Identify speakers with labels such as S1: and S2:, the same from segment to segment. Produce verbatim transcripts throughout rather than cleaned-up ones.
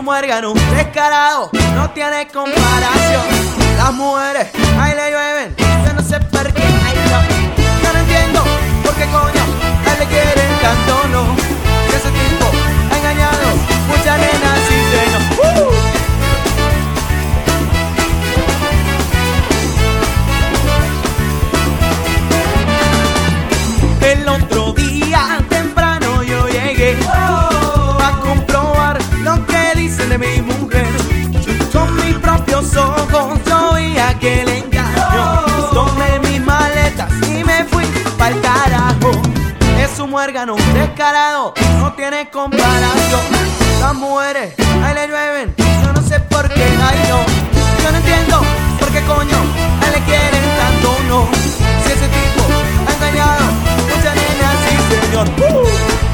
S1: un muérgano descarado, no tiene comparación. Las mujeres, ahí le llueven, yo no sé por qué, ay no. Yo no entiendo por qué coño a él le quieren tanto, no. Que ese tipo ha engañado muchas nenas y senos. ¡Uh! El otro día temprano yo llegué oh, a comprobar lo que dicen de mi mujer. Con mis propios ojos yo vi aquel engaño. Tomé mis maletas y me fui pa'l carajo. Es un muérgano descarado, no tiene comparación. Las mujeres, ahí le llueven, yo no sé por qué, ay no. Yo no entiendo por qué coño a él le quieren tanto, no. Si ese tipo ha engañado muchas nenas, sí señor. ¡Uh!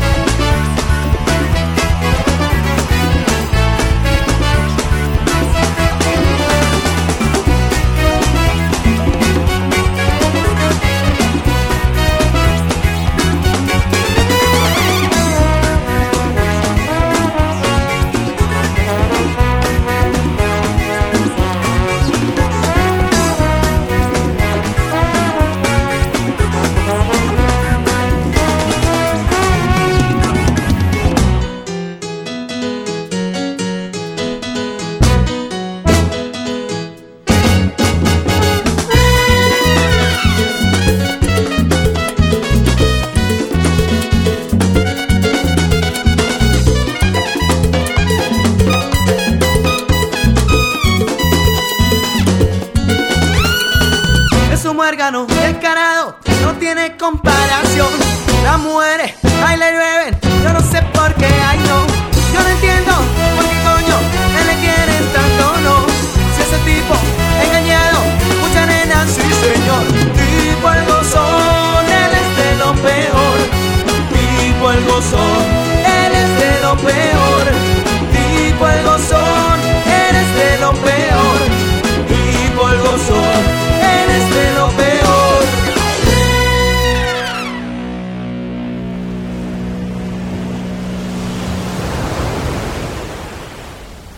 S1: Muérgano descarado, no tiene comparación. Las mujeres, ahí le llueven, yo no sé por qué, ay no. Yo no entiendo